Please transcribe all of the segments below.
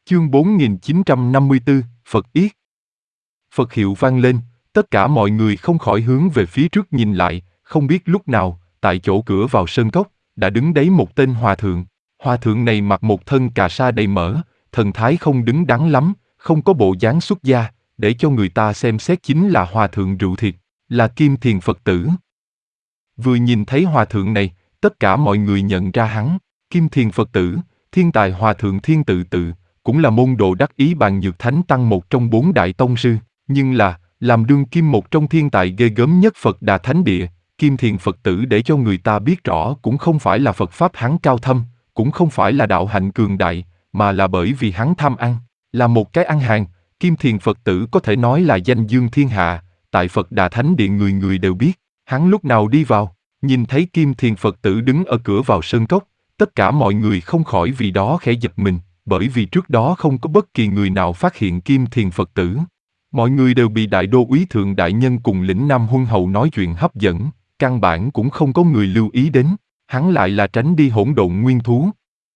Chương 4954, Phật Yết. Phật hiệu vang lên, tất cả mọi người không khỏi hướng về phía trước nhìn lại, không biết lúc nào, tại chỗ cửa vào sơn cốc, đã đứng đấy một tên hòa thượng. Hòa thượng này mặc một thân cà sa đầy mỡ, thần thái không đứng đắn lắm, không có bộ dáng xuất gia, để cho người ta xem xét chính là hòa thượng rượu thịt, là Kim Thiền Phật tử. Vừa nhìn thấy hòa thượng này, tất cả mọi người nhận ra hắn, Kim Thiền Phật tử, thiên tài hòa thượng Thiên Tự Tự, cũng là môn đồ đắc ý Bàn Nhược Thánh Tăng một trong 4 đại tông sư, nhưng là, làm đương kim một trong thiên tài ghê gớm nhất Phật Đà Thánh Địa, Kim Thiền Phật tử để cho người ta biết rõ cũng không phải là Phật Pháp hắn cao thâm, cũng không phải là đạo hạnh cường đại, mà là bởi vì hắn tham ăn, là một cái ăn hàng. Kim Thiền Phật tử có thể nói là danh dương thiên hạ, tại Phật Đà Thánh Địa người người đều biết, hắn lúc nào đi vào, nhìn thấy Kim Thiền Phật tử đứng ở cửa vào sơn cốc, tất cả mọi người không khỏi vì đó khẽ giật mình, bởi vì trước đó không có bất kỳ người nào phát hiện Kim Thiền Phật tử. Mọi người đều bị Đại Đô úy Thượng Đại Nhân cùng Lĩnh Nam Huân Hầu nói chuyện hấp dẫn, căn bản cũng không có người lưu ý đến, hắn lại là tránh đi hỗn độn nguyên thú.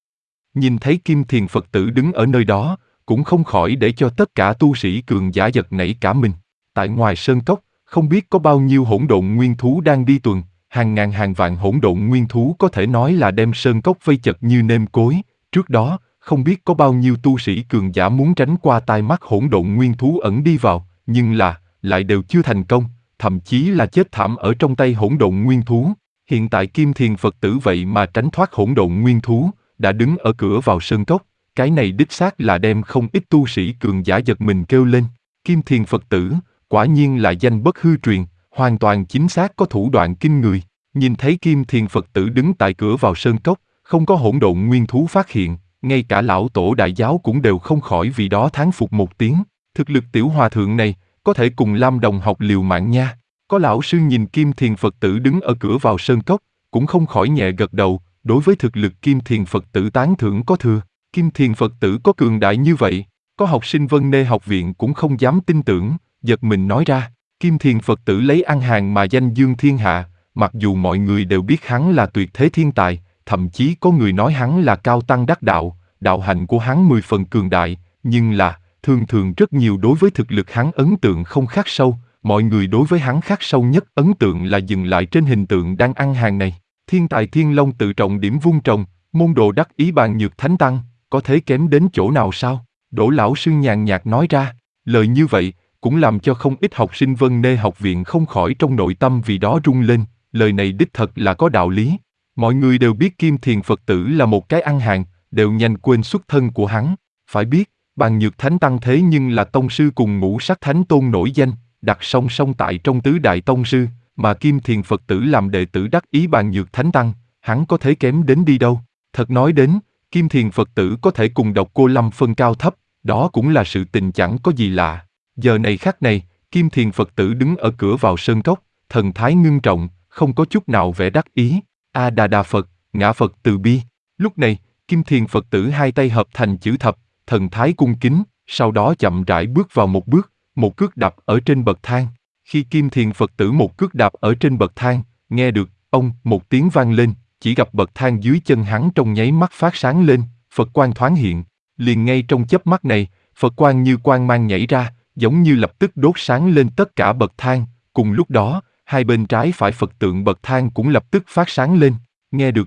Nhìn thấy Kim Thiền Phật tử đứng ở nơi đó, cũng không khỏi để cho tất cả tu sĩ cường giả giật nảy cả mình. Tại ngoài sơn cốc, không biết có bao nhiêu hỗn độn nguyên thú đang đi tuần, hàng ngàn hàng vạn hỗn độn nguyên thú có thể nói là đem sơn cốc vây chật như nêm cối. Trước đó, không biết có bao nhiêu tu sĩ cường giả muốn tránh qua tai mắt hỗn độn nguyên thú ẩn đi vào, nhưng là, lại đều chưa thành công, thậm chí là chết thảm ở trong tay hỗn độn nguyên thú. Hiện tại Kim Thiền Phật tử vậy mà tránh thoát hỗn độn nguyên thú, đã đứng ở cửa vào sơn cốc, cái này đích xác là đem không ít tu sĩ cường giả giật mình kêu lên. Kim Thiền Phật tử, quả nhiên là danh bất hư truyền, hoàn toàn chính xác có thủ đoạn kinh người. Nhìn thấy Kim Thiền Phật tử đứng tại cửa vào sơn cốc, không có hỗn độn nguyên thú phát hiện, ngay cả lão tổ đại giáo cũng đều không khỏi vì đó thán phục một tiếng. Thực lực tiểu hòa thượng này, có thể cùng Lam đồng học liều mạng nha. Có lão sư nhìn Kim Thiền Phật tử đứng ở cửa vào sơn cốc, cũng không khỏi nhẹ gật đầu, đối với thực lực Kim Thiền Phật tử tán thưởng có thừa. Kim Thiền Phật tử có cường đại như vậy, có học sinh Vân Nê học viện cũng không dám tin tưởng, giật mình nói ra, Kim Thiền Phật tử lấy ăn hàng mà danh dương thiên hạ, mặc dù mọi người đều biết hắn là tuyệt thế thiên tài, thậm chí có người nói hắn là cao tăng đắc đạo, đạo hạnh của hắn 10 phần cường đại, nhưng là, thường rất nhiều đối với thực lực hắn ấn tượng không khắc sâu, mọi người đối với hắn khắc sâu nhất ấn tượng là dừng lại trên hình tượng đang ăn hàng này. Thiên tài Thiên Long tự trọng điểm vung trồng, môn đồ đắc ý Bàn Nhược Thánh Tăng, có thế kém đến chỗ nào sao? Đỗ lão sư nhàn nhạt nói ra, lời như vậy, cũng làm cho không ít học sinh Vân Nê học viện không khỏi trong nội tâm vì đó rung lên, lời này đích thật là có đạo lý. Mọi người đều biết Kim Thiền Phật tử là một cái ăn hàng, đều nhanh quên xuất thân của hắn. Phải biết, Bàn Nhược Thánh Tăng thế nhưng là tông sư cùng Ngũ Sắc Thánh Tôn nổi danh, đặt song song tại trong tứ đại tông sư, mà Kim Thiền Phật tử làm đệ tử đắc ý Bàn Nhược Thánh Tăng, hắn có thể kém đến đi đâu. Thật nói đến, Kim Thiền Phật tử có thể cùng Độc Cô Lâm phân cao thấp, đó cũng là sự tình chẳng có gì lạ. Giờ này khắc này, Kim Thiền Phật tử đứng ở cửa vào sơn cốc, thần thái ngưng trọng, không có chút nào vẻ đắc ý. A Đà Đà Phật, Ngã Phật từ bi. Lúc này, Kim Thiền Phật tử hai tay hợp thành chữ thập, thần thái cung kính, sau đó chậm rãi bước vào một cước đạp ở trên bậc thang. Khi Kim Thiền Phật tử một cước đạp ở trên bậc thang, nghe được ông một tiếng vang lên, chỉ gặp bậc thang dưới chân hắn trong nháy mắt phát sáng lên, Phật quang thoáng hiện, liền ngay trong chớp mắt này, Phật quang như quang mang nhảy ra, giống như lập tức đốt sáng lên tất cả bậc thang. Cùng lúc đó, hai bên trái phải Phật tượng bậc thang cũng lập tức phát sáng lên, nghe được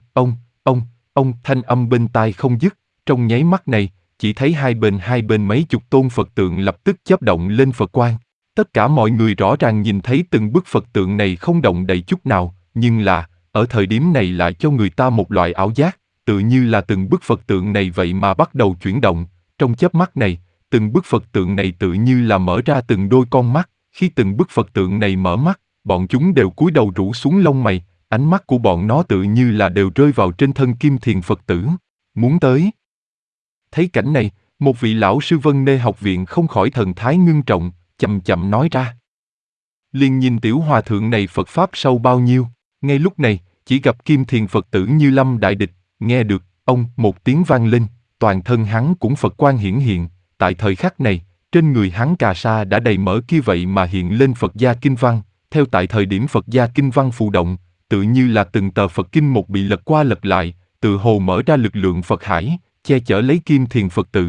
ông thanh âm bên tai không dứt, trong nháy mắt này, chỉ thấy hai bên mấy chục tôn Phật tượng lập tức chớp động lên Phật quang. Tất cả mọi người rõ ràng nhìn thấy từng bức Phật tượng này không động đậy chút nào, nhưng là, ở thời điểm này lại cho người ta một loại ảo giác, tự như là từng bức Phật tượng này vậy mà bắt đầu chuyển động. Trong chớp mắt này, từng bức Phật tượng này tự như là mở ra từng đôi con mắt, khi từng bức Phật tượng này mở mắt, bọn chúng đều cúi đầu rũ xuống lông mày, ánh mắt của bọn nó tự như là đều rơi vào trên thân Kim Thiền Phật tử. Muốn tới. Thấy cảnh này, một vị lão sư Vân Nê học viện không khỏi thần thái ngưng trọng, chậm chậm nói ra. Liền nhìn tiểu hòa thượng này Phật Pháp sâu bao nhiêu, ngay lúc này, chỉ gặp Kim Thiền Phật tử như lâm đại địch, nghe được, ông một tiếng vang lên, toàn thân hắn cũng Phật quang hiển hiện, tại thời khắc này, trên người hắn cà sa đã đầy mỡ kia vậy mà hiện lên Phật gia kinh văn, theo tại thời điểm Phật gia kinh văn phù động, tự như là từng tờ Phật kinh một bị lật qua lật lại, tự hồ mở ra lực lượng Phật hải, che chở lấy Kim Thiền Phật tử.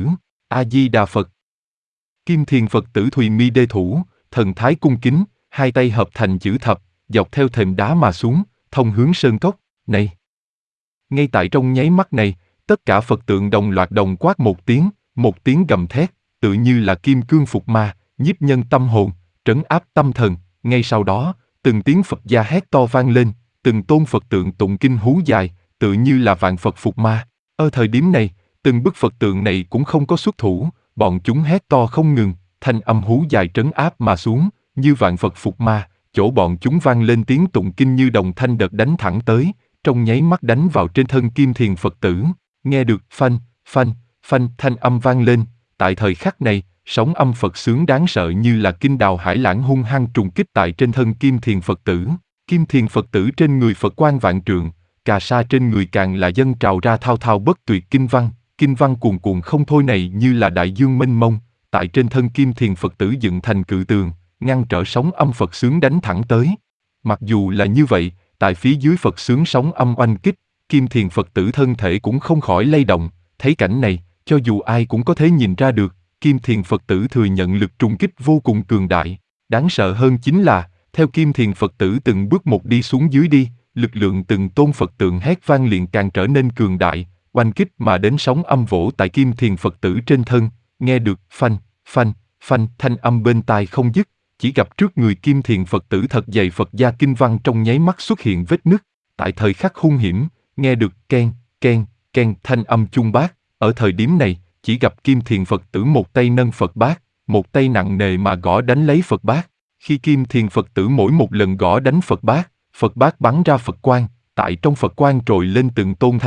A Di Đà Phật. Kim Thiền Phật tử Thùy Mi đê thủ, thần thái cung kính, hai tay hợp thành chữ thập, dọc theo thềm đá mà xuống, thông hướng sơn cốc. Này! Ngay tại trong nháy mắt này, tất cả Phật tượng đồng loạt đồng quát một tiếng gầm thét, tự như là kim cương phục ma, nhiếp nhân tâm hồn, trấn áp tâm thần. Ngay sau đó, từng tiếng Phật gia hét to vang lên, từng tôn Phật tượng tụng kinh hú dài, tự như là vạn Phật phục ma. Ở thời điểm này, từng bức Phật tượng này cũng không có xuất thủ, bọn chúng hét to không ngừng, thanh âm hú dài trấn áp mà xuống, như vạn Phật phục ma, chỗ bọn chúng vang lên tiếng tụng kinh như đồng thanh đợt đánh thẳng tới, trong nháy mắt đánh vào trên thân Kim Thiền Phật tử. Nghe được phanh, phanh, phanh thanh âm vang lên, tại thời khắc này, sóng âm Phật xướng đáng sợ như là kinh đào hải lãng hung hăng trùng kích tại trên thân Kim Thiền Phật tử. Kim Thiền Phật tử trên người Phật quang vạn trượng, cà sa trên người càng là dâng trào ra thao thao bất tuyệt kinh văn cuồn cuộn không thôi này như là đại dương mênh mông, tại trên thân Kim Thiền Phật tử dựng thành cự tường, ngăn trở sóng âm Phật xướng đánh thẳng tới. Mặc dù là như vậy, tại phía dưới Phật xướng sóng âm oanh kích, Kim Thiền Phật tử thân thể cũng không khỏi lay động. Thấy cảnh này, cho dù ai cũng có thể nhìn ra được, Kim Thiền Phật tử thừa nhận lực trùng kích vô cùng cường đại. Đáng sợ hơn chính là, theo Kim Thiền Phật tử từng bước một đi xuống dưới đi, lực lượng từng tôn Phật tượng hét vang liền càng trở nên cường đại, oanh kích mà đến sóng âm vỗ tại Kim Thiền Phật tử trên thân, nghe được phanh, phanh, phanh thanh âm bên tai không dứt, chỉ gặp trước người Kim Thiền Phật tử thật dày Phật gia kinh văn trong nháy mắt xuất hiện vết nứt. Tại thời khắc hung hiểm, nghe được keng, keng, keng thanh âm chung bát. Ở thời điểm này, chỉ gặp Kim Thiền Phật tử một tay nâng Phật bát, một tay nặng nề mà gõ đánh lấy Phật bát. Khi Kim Thiền Phật tử mỗi một lần gõ đánh Phật bát bắn ra Phật quang, tại trong Phật quang trồi lên từng tôn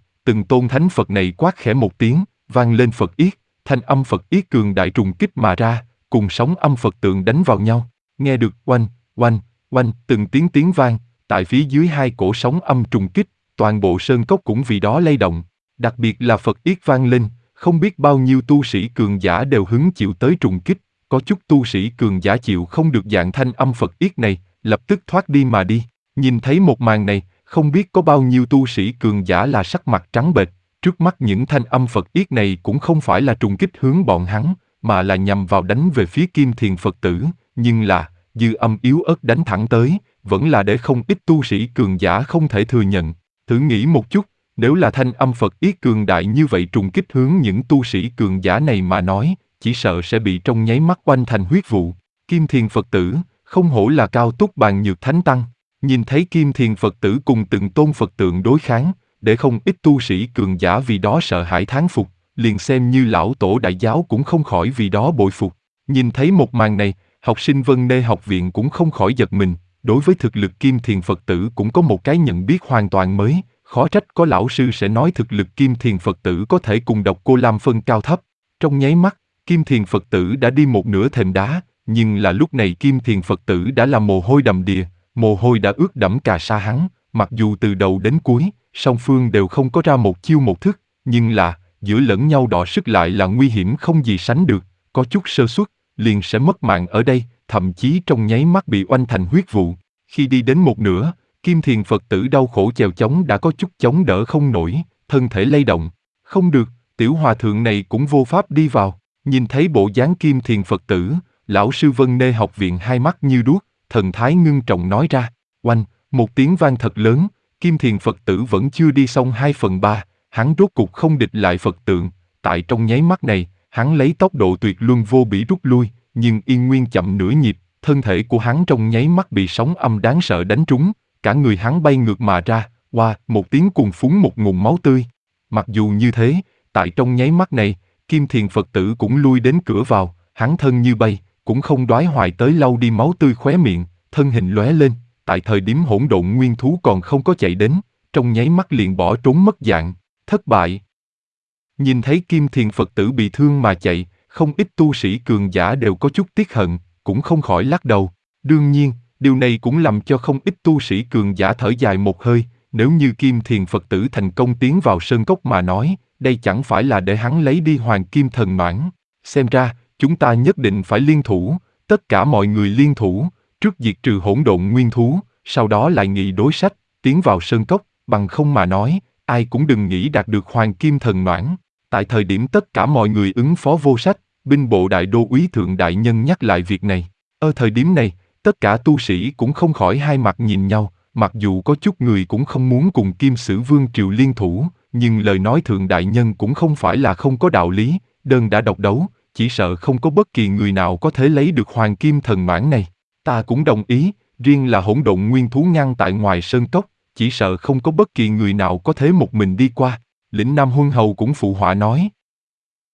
thánh Phật này quát khẽ một tiếng, vang lên Phật yết, thanh âm Phật yết cường đại trùng kích mà ra, cùng sóng âm Phật tượng đánh vào nhau, nghe được oanh, oanh, oanh từng tiếng vang, tại phía dưới hai cổ sóng âm trùng kích, toàn bộ sơn cốc cũng vì đó lay động, đặc biệt là Phật yết vang lên, không biết bao nhiêu tu sĩ cường giả đều hứng chịu tới trùng kích, có chút tu sĩ cường giả chịu không được dạng thanh âm Phật yết này, lập tức thoát đi mà đi. Nhìn thấy một màn này, không biết có bao nhiêu tu sĩ cường giả là sắc mặt trắng bệch, trước mắt những thanh âm Phật yết này cũng không phải là trùng kích hướng bọn hắn, mà là nhằm vào đánh về phía Kim Thiền Phật tử, nhưng là, dư âm yếu ớt đánh thẳng tới, vẫn là để không ít tu sĩ cường giả không thể thừa nhận. Thử nghĩ một chút, nếu là thanh âm Phật yết cường đại như vậy trùng kích hướng những tu sĩ cường giả này mà nói, chỉ sợ sẽ bị trong nháy mắt oanh thành huyết vụ. Kim Thiền Phật tử, không hổ là cao túc bàn nhược thánh tăng. Nhìn thấy Kim Thiền Phật tử cùng từng tôn Phật tượng đối kháng, để không ít tu sĩ cường giả vì đó sợ hãi thán phục, liền xem như lão tổ đại giáo cũng không khỏi vì đó bội phục. Nhìn thấy một màn này, học sinh Vân Nê học viện cũng không khỏi giật mình, đối với thực lực Kim Thiền Phật tử cũng có một cái nhận biết hoàn toàn mới, khó trách có lão sư sẽ nói thực lực Kim Thiền Phật tử có thể cùng Độc Cô Lam phân cao thấp. Trong nháy mắt, Kim Thiền Phật tử đã đi một nửa thềm đá, nhưng là lúc này Kim Thiền Phật tử đã là mồ hôi đầm đìa, mồ hôi đã ướt đẫm cà sa hắn, mặc dù từ đầu đến cuối, song phương đều không có ra một chiêu một thức, nhưng là, giữa lẫn nhau đọ sức lại là nguy hiểm không gì sánh được, có chút sơ suất, liền sẽ mất mạng ở đây, thậm chí trong nháy mắt bị oanh thành huyết vụ. Khi đi đến một nửa, Kim Thiền Phật tử đau khổ chèo chống đã có chút chống đỡ không nổi, thân thể lay động. Không được, tiểu hòa thượng này cũng vô pháp đi vào. Nhìn thấy bộ dáng Kim Thiền Phật tử, lão sư Vân Nê học viện hai mắt như đuốc, thần thái ngưng trọng nói ra, oanh, một tiếng vang thật lớn, Kim Thiền Phật tử vẫn chưa đi xong 2/3, hắn rốt cục không địch lại Phật tượng, tại trong nháy mắt này, hắn lấy tốc độ tuyệt luân vô bỉ rút lui, nhưng yên nguyên chậm nửa nhịp, thân thể của hắn trong nháy mắt bị sóng âm đáng sợ đánh trúng, cả người hắn bay ngược mà ra, một tiếng cùng phún một nguồn máu tươi. Mặc dù như thế, tại trong nháy mắt này, Kim Thiền Phật tử cũng lui đến cửa vào, hắn thân như bay, cũng không đoái hoài tới lau đi máu tươi khóe miệng, thân hình lóe lên, tại thời điểm hỗn độn nguyên thú còn không có chạy đến, trong nháy mắt liền bỏ trốn mất dạng, thất bại. Nhìn thấy Kim Thiền Phật tử bị thương mà chạy, không ít tu sĩ cường giả đều có chút tiếc hận, cũng không khỏi lắc đầu. Đương nhiên, điều này cũng làm cho không ít tu sĩ cường giả thở dài một hơi, nếu như Kim Thiền Phật tử thành công tiến vào sơn cốc mà nói, đây chẳng phải là để hắn lấy đi hoàng kim thần noãn. Xem ra, chúng ta nhất định phải liên thủ, tất cả mọi người liên thủ, trước diệt trừ hỗn độn nguyên thú, sau đó lại nghị đối sách, tiến vào sơn cốc, bằng không mà nói, ai cũng đừng nghĩ đạt được hoàng kim thần noãn. Tại thời điểm tất cả mọi người ứng phó vô sách, binh bộ đại đô úy thượng đại nhân nhắc lại việc này. Ở thời điểm này, tất cả tu sĩ cũng không khỏi hai mặt nhìn nhau, mặc dù có chút người cũng không muốn cùng Kim Sử Vương triều liên thủ, nhưng lời nói thượng đại nhân cũng không phải là không có đạo lý, đơn đã độc đấu, chỉ sợ không có bất kỳ người nào có thể lấy được hoàng kim thần mãn này. Ta cũng đồng ý, riêng là hỗn độn nguyên thú ngăn tại ngoài sơn cốc, chỉ sợ không có bất kỳ người nào có thể một mình đi qua. Lĩnh Nam Huân Hầu cũng phụ họa nói.